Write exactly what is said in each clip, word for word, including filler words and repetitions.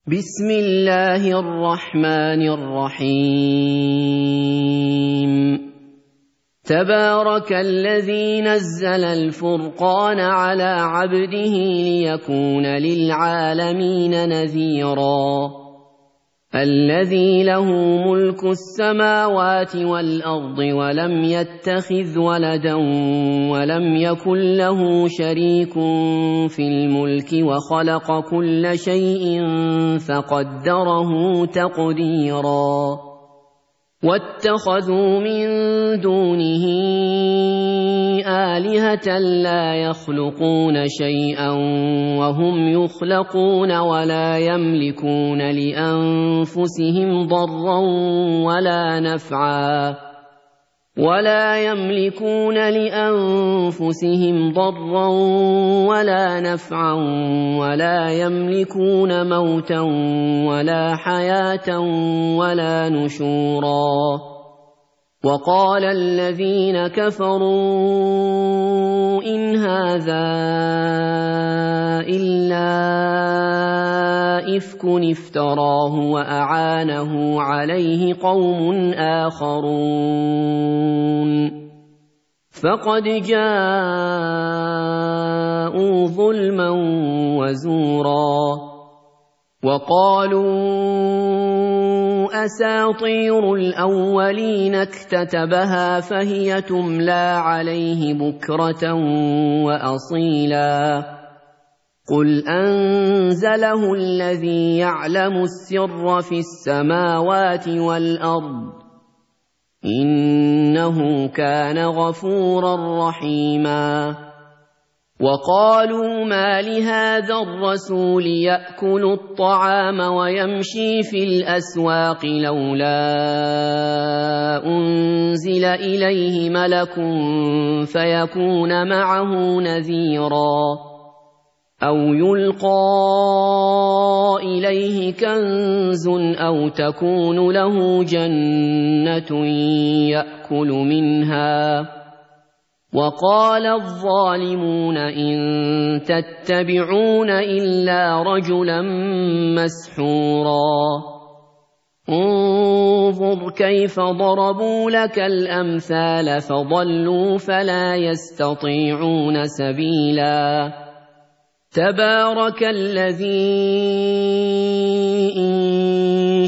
بسم الله الرحمن الرحيم تبارك الذي نزل الفرقان على عبده ليكون للعالمين نذيرا الذي له ملك السماوات والأرض ولم يتخذ ولدا ولم يكن له شريك في الملك وخلق كل شيء فقدره تقديرا واتخذوا من دونه آلهة لا يخلقون شيئا وهم يخلقون ولا يملكون لأنفسهم ضرا ولا نفعا ولا يملكون لأنفسهم ضرا ولا نفعا ولا يملكون موتا ولا حياة ولا نشورا وقال الذين كفروا إن هذا إلا إفك افتراه وأعانه عليه قوم آخرون فقد جاءوا ظلما وزورا وقالوا أساطير الأولين اكتتبها فهي تملى عليه بكرة وأصيلا قل أنزله الذي يعلم السر في السماوات والأرض إنه كان غفورا رحيما وقالوا ما لهذا الرسول يأكل الطعام ويمشي في الأسواق لولا أنزل إليه ملك فيكون معه نذيرا أو يلقى إليه كنز أو تكون له جنة يأكل منها وقال الظالمون إن تتبعون إلا رجلا مسحورا انظر كيف ضربوا لك الأمثال فضلوا فلا يستطيعون سبيلا تبارك الذي إن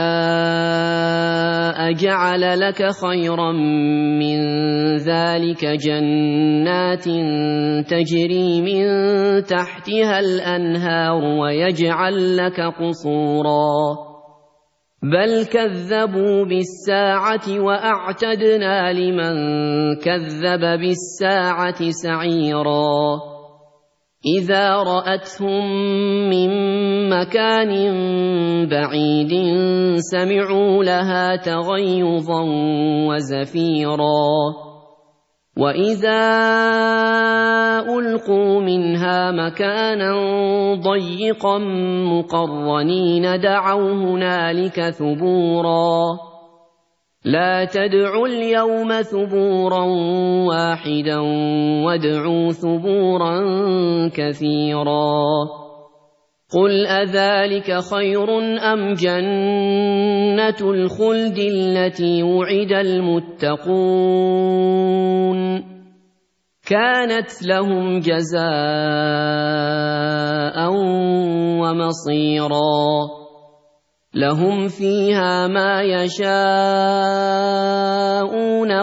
شاء جعل لك خيرا من ذلك جنات تجري من تحتها الأنهار ويجعل لك قصورا بل كذبوا بالساعة وأعتدنا لمن كذب بالساعة سعيرا إذا رأتهم من مكان بعيد سمعوا لها تغيظا وزفيرا وإذا ألقوا منها مكانا ضيقا مقرنين دعوا هنالك ثبورا لا تدعوا اليوم ثبورا واحدا وادعوا ثبورا كثيرا قل أذلك خير أم جنة الخلد التي وعد المتقون كانت لهم جزاء ومصيرا لهم فيها ما يشاءون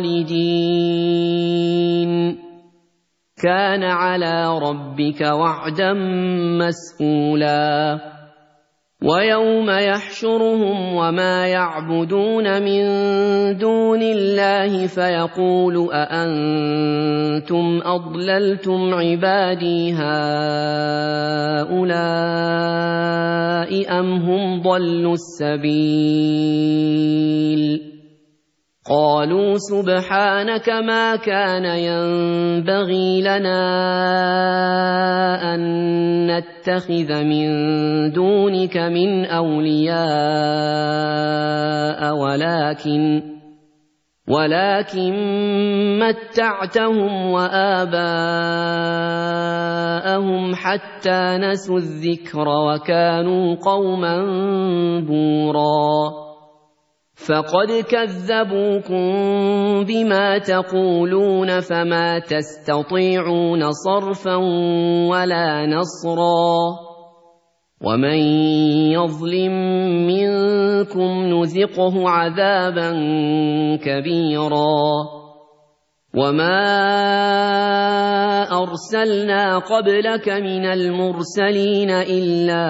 خالدين كان على ربك وعدا مسئولا ويوم يحشرهم وما يعبدون من دون الله فيقول أأنتم أضللتم عبادي هؤلاء أم هم ضلوا السبيل قالوا سبحانك ما كان ينبغي لنا أن نتخذ من دونك من أولياء ولكن ولكن متعتهم وآباءهم حتى نسوا الذكر وكانوا قوما بورا فقد كذبوكم بما تقولون فما تستطيعون صرفا ولا نصرا ومن يظلم منكم نذقه عذابا كبيرا وما أرسلنا قبلك من المرسلين إلا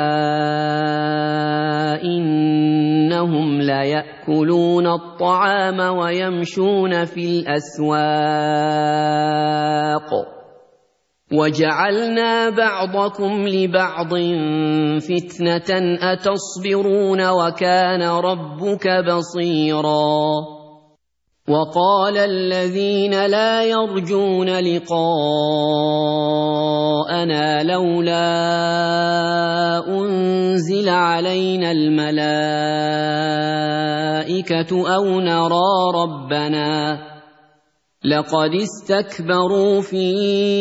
إنهم ليأكلون الطعام ويمشون في الأسواق وجعلنا بعضكم لبعض فتنة أتصبرون وكان ربك بصيرا وقال الذين لا يرجون لقاءنا لولا أنزل علينا الملائكة أو نرى ربنا لقد استكبروا في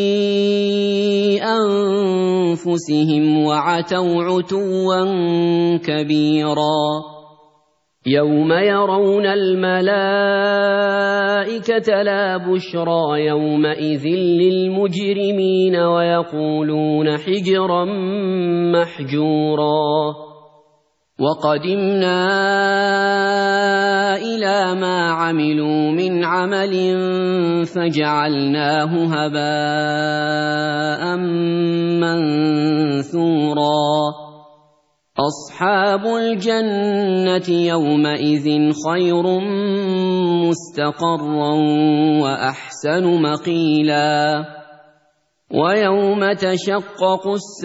أنفسهم وعتوا عتوا كبيرا يوم يرون الملائكة لا بشرى يومئذ للمجرمين ويقولون حجرا محجورا وقدمنا إلى ما عملوا من عمل فجعلناه هباء منثورا أصحاب الجنة يومئذ خير مستقرا وأحسن مقيلا ويوم تشقق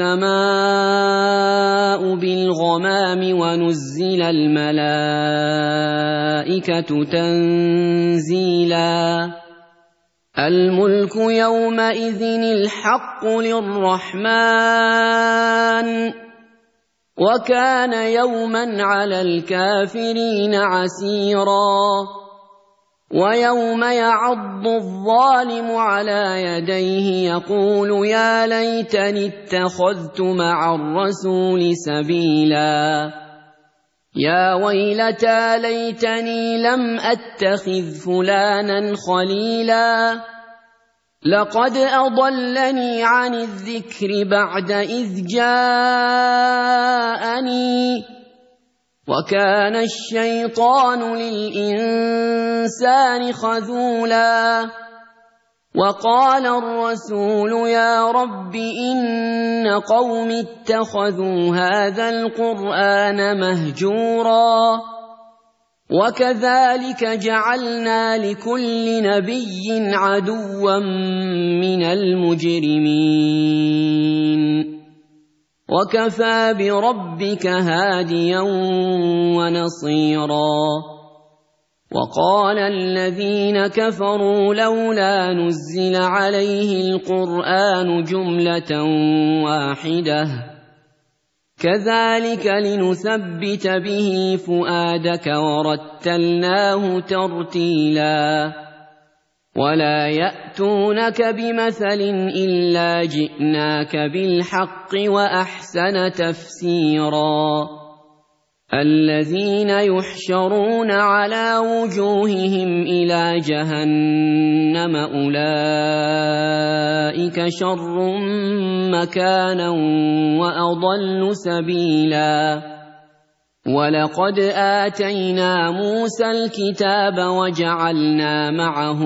السماء بالغمام ونزل الملائكة تنزيلا الملك يومئذ الحق للرحمن وكان يوما على الكافرين عسيرا ويوم يعض الظالم على يديه يقول يا ليتني اتخذت مع الرسول سبيلا يا ويلتى ليتني لم أتخذ فلانا خليلا لقد أضلني عن الذكر بعد إذ جاءني وكان الشيطان للإنسان خذولا وقال الرسول يا رب إن قوم اتخذوا هذا القرآن مهجورا وكذلك جعلنا لكل نبي عدوا من المجرمين وكفى بربك هاديا ونصيرا وقال الذين كفروا لولا نزل عليه القرآن جملة واحدة كذلك لنثبت به فؤادك ورتلناه ترتيلا ولا يأتونك بمثل إلا جئناك بالحق وأحسن تفسيرا الذين يحشرون على وجوههم إلى جهنم أولئك شر مكانا وأضل سبيلا ولقد آتينا موسى الكتاب وجعلنا معه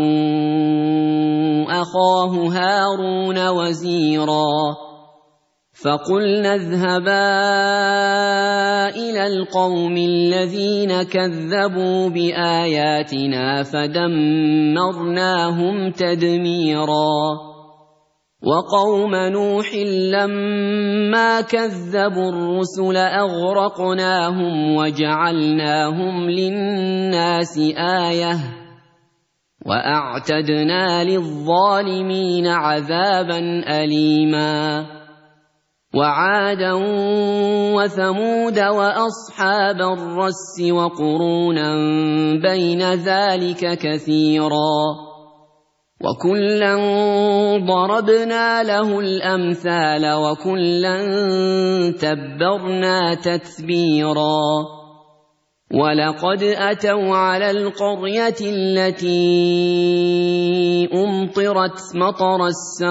أخاه هارون وزيرا فقلنا اذهبا إلى القوم الذين كذبوا بآياتنا فدمرناهم تدميرا وقوم نوح لما كذبوا الرسل أغرقناهم وجعلناهم للناس آية وأعتدنا للظالمين عذابا أليما وعادا وثمود وأصحاب الرس وقرونا بين ذلك كثيرا وكلا ضربنا له الأمثال وكلا تبرنا تتبيرا ولقد أتوا على القرية التي أمطرت مطر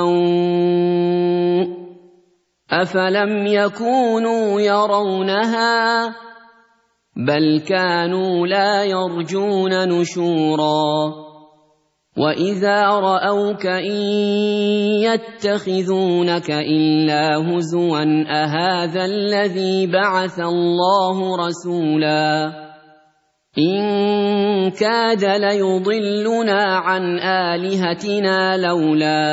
السوء أفلم يكونوا يرونها بل كانوا لا يرجون نشورا وإذا رأوك إن يتخذونك إلا هزوا أهذا الذي بعث الله رسولا إن كاد ليضلنا عن آلهتنا لولا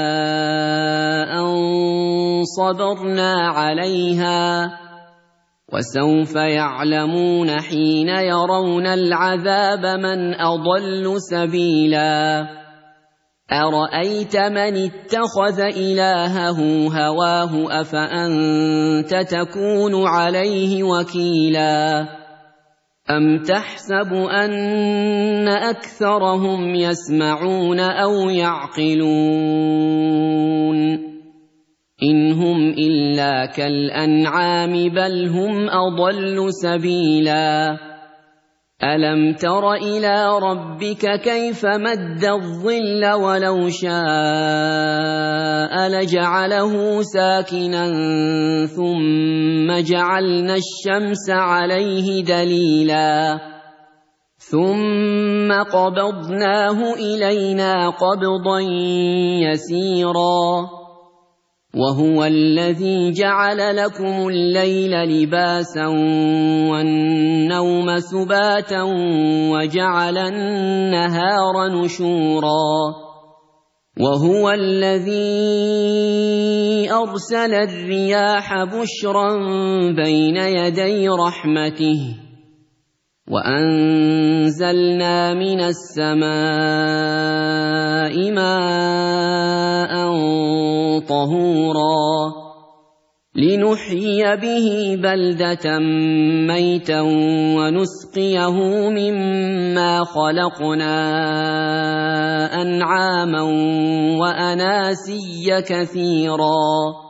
أن صبرنا عليها وسوف يعلمون حين يرون العذاب من أضل سبيلا أرأيت من اتخذ إلهه هواه أفأنت تكون عليه وكيلا أم تحسب أن أكثرهم يسمعون أو يعقلون إن هم إلا كالأنعام بل هم أضل سبيلا ألم تر إلى ربك كيف مد الظل ولو شاء لجعله ساكنا ثم جعلنا الشمس عليه دليلا ثم قبضناه إلينا قبضا يسيرا وهو الذي جعل لكم الليل لباسا والنوم سباتا وجعل النهار نشورا وهو الذي أرسل الرياح بشرا بين يدي رحمته وأنزلنا من السماء ماء طهورا لنحيي به بلدة ميتا ونسقيه مما خلقنا أنعاما وأناسيا كثيرا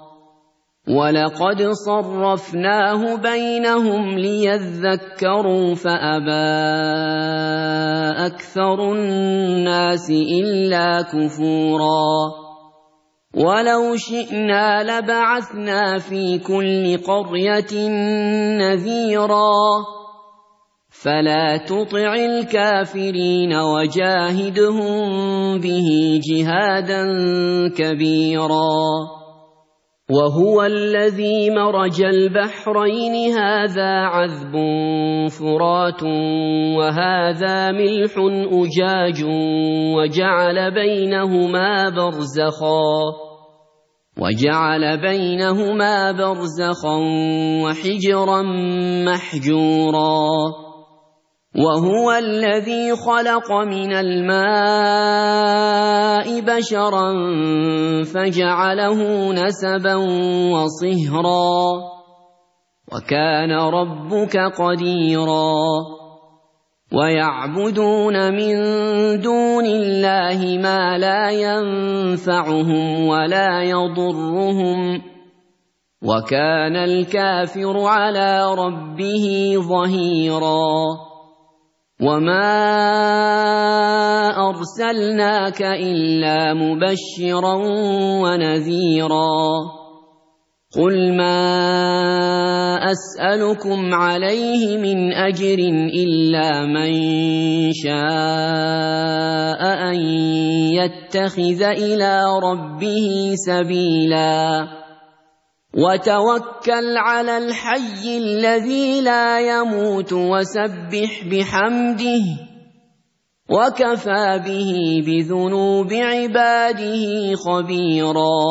ولقد صرفناه بينهم ليذكروا فأبى أكثر الناس إلا كفورا ولو شئنا لبعثنا في كل قرية نذيرا فلا تطع الكافرين وجاهدهم به جهادا كبيرا وهو الذي مرج البحرين هذا عذب فرات وهذا ملح أجاج وجعل بينهما برزخا وجعل بينهما برزخا وحجرا محجورا وهو الذي خلق من الماء بشرا فجعله نسبا وصهرا وكان ربك قديرا ويعبدون من دون الله ما لا ينفعهم ولا يضرهم وكان الكافر على ربه ظهيرا وما أرسلناك إلا مبشرا ونذيرا قل ما أسألكم عليه من أجر إلا من شاء أن يتخذ إلى ربه سبيلا وتوكل على الحي الذي لا يموت وسبح بحمده وكفى به بذنوب عباده خبيرا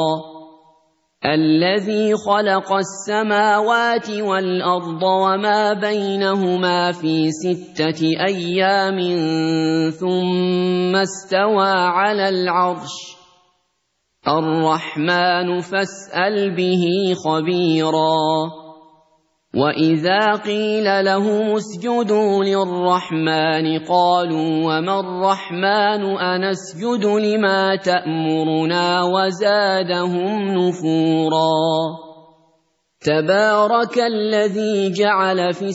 الذي خلق السماوات والأرض وما بينهما في ستة أيام ثم استوى على العرش الرحمن فاسأل به خبيرا وإذا قيل لهم اسجدوا للرحمن قالوا وما الرحمن أنسجد لما تأمرنا وزادهم نفورا تبارك الذي جعل في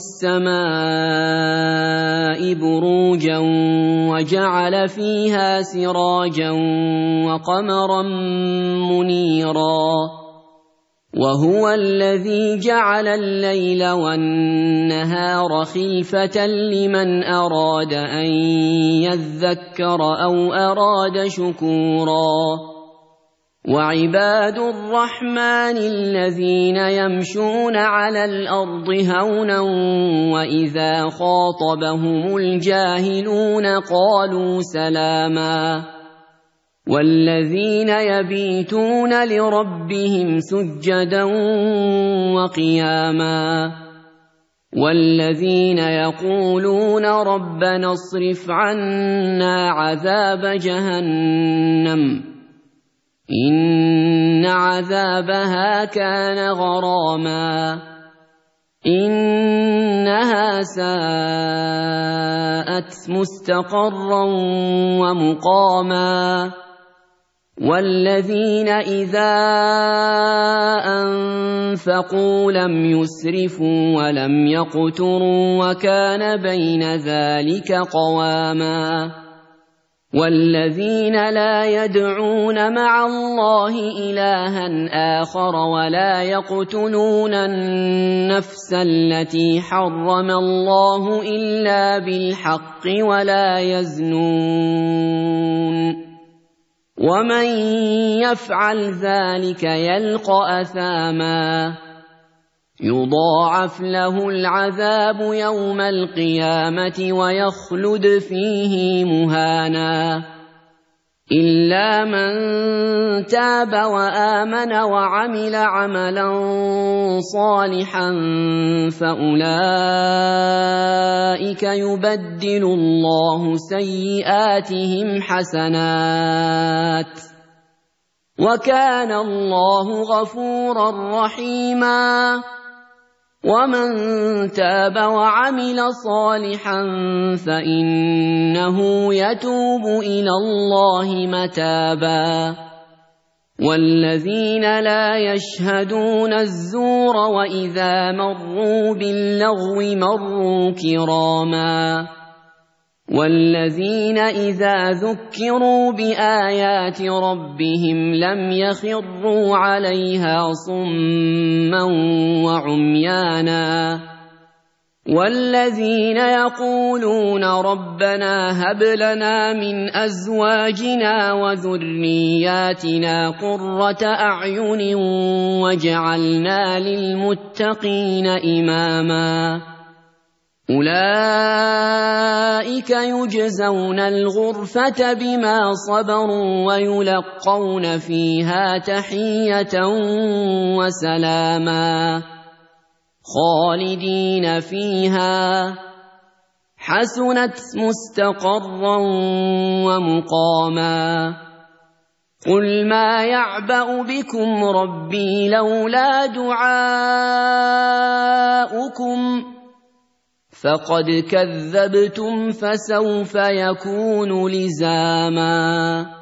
السماء بروجا وجعل فيها سراجا وقمرا منيرا وهو الذي جعل الليل والنهار خلفة لمن أراد أن يذكر أو أراد شكورا وعباد الرحمن الذين يمشون على الأرض هونا وإذا خاطبهم الجاهلون قالوا سلاما والذين يبيتون لربهم سجدا وقياما والذين يقولون ربنا اصرف عنا عذاب جهنم إن عذابها كان غراما إنها ساءت مستقرا ومقاما والذين إذا أنفقوا لم يسرفوا ولم يقتروا وكان بين ذلك قواما والذين لا يدعون مع الله إلها آخر ولا يقتلون النفس التي حرم الله إلا بالحق ولا يزنون ومن يفعل ذلك يلقى أثاما يضاعف له العذاب يوم القيامة ويخلد فيه مهانا إلا من تاب وآمن وعمل عملا صالحا فأولئك يبدل الله سيئاتهم حسنات وكان الله غفورا رحيما ومن تاب وعمل صالحا فإنه يتوب إلى الله متابا والذين لا يشهدون الزور وإذا مروا باللغو مروا كراما والذين إذا ذكروا بآيات ربهم لم يخروا عليها صما وعميانا والذين يقولون ربنا هب لنا من أزواجنا وذرياتنا قرة أعين واجعلنا للمتقين إماما أولئك يجزون الغرفة بما صبروا ويلقون فيها تحية وسلاما خالدين فيها حسنت مستقرا ومقاما قل ما يعبأ بكم ربي لولا دعاؤكم فقد كذبتم فسوف يكون لزاما